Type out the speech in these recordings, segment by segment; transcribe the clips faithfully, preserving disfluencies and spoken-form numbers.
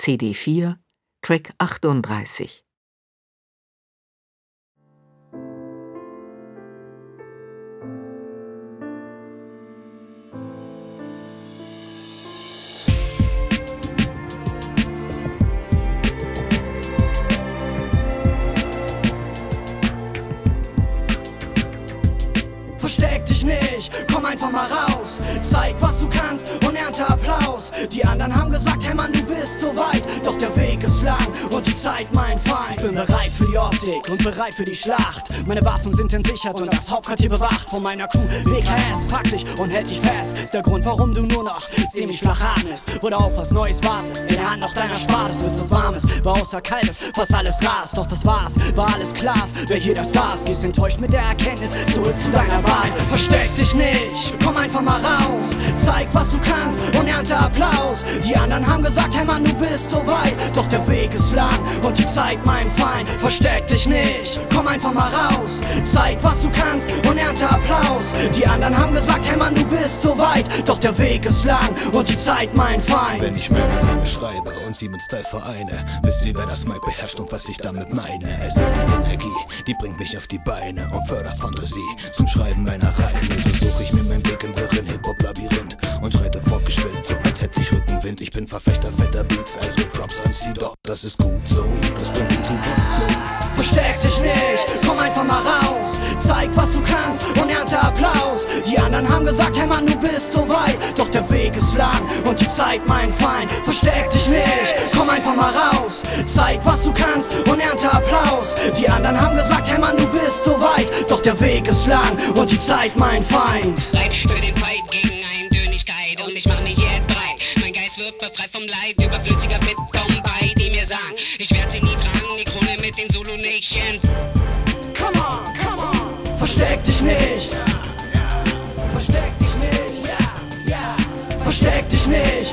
C D vier, Track achtunddreißig. Versteck dich nicht, komm einfach mal raus. Zeig, was du kannst und ernte Applaus. Die anderen haben gesagt, hey Mann, du bist so weit. Doch der Weg ist lang und die Zeit mein Feind. Ich bin bereit für die Optik und bereit für die Schlacht. Meine Waffen sind entsichert und das Hauptquartier bewacht. Von meiner Crew W K S, pack dich und hält dich fest. Ist der Grund, warum du nur noch ziemlich flach atmest oder auf was Neues wartest. In der Hand noch deiner Spartes, willst was Warmes, war außer Kaltes, fast alles rast. Doch das war's, war alles Glas, wer hier der Stars. Gehst enttäuscht mit der Erkenntnis zurück zu deiner Basis. Versteck dich nicht, komm einfach mal raus. Zeig, was du kannst und ernte Applaus. Die anderen haben gesagt, hey Mann, du bist so weit. Doch der Weg ist lang und die Zeit mein Feind. Versteck dich nicht, komm einfach mal raus. Zeig, was du kannst und ernte Applaus. Die anderen haben gesagt, hey Mann, du bist so weit. Doch der Weg ist lang und die Zeit mein Feind. Wenn ich meine Reime schreibe und sie mit Style vereine, wisst ihr, wer das Mic beherrscht und was ich damit meine. Es ist die Energie, die bringt mich auf die Beine und fördert Fantasie zum Schreiben meiner Reime. So suche ich mir meinen Weg im wirren Hip-Hop-Labyrinth und schreite fortgeschwind, so als hätte ich Rückenwind. Ich bin Verfechter fetter Beats, also Props an C-Dog, das ist gut so, das bringt den super Flow. Versteck dich nicht, komm einfach mal raus. Zeig, was du kannst und ernte Applaus. Die anderen haben gesagt, hey Mann, du bist so weit. Doch der Weg ist lang und die Zeit mein Feind. Versteck dich nicht, komm einfach mal raus. Zeig, was du kannst und ernte Applaus. Die anderen haben gesagt, hey Mann, du bist so weit. Doch der Weg ist lang und die Zeit mein Feind. Bereit für den Fight gegen Eintönigkeit und ich mach mich jetzt breit. Mein Geist wird befreit vom Leid, überflüssiger mitkommen bei, die mir sagen, ich werd sie nie tragen, die Krone mit den Solo Nation. Come on, come on. Versteck dich nicht. Versteck dich nicht. Versteck dich nicht.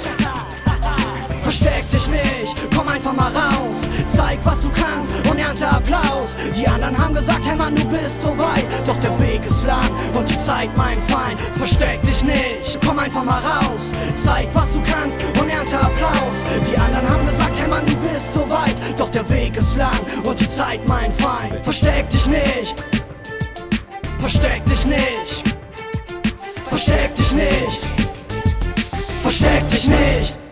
Versteck dich nicht, komm einfach mal raus. Zeig, was du kannst und ernte Applaus. Die anderen haben gesagt, hey Mann, du bist so weit. Doch der Weg ist lang und die Zeit mein Feind. Versteck dich nicht, komm einfach mal raus. Zeig, was du kannst und ernte Applaus. Die anderen haben gesagt, hey Mann, du bist so weit. Doch der Weg ist lang und die Zeit mein Feind. Versteck dich nicht. Versteck dich nicht. Versteck dich nicht. Versteck dich nicht.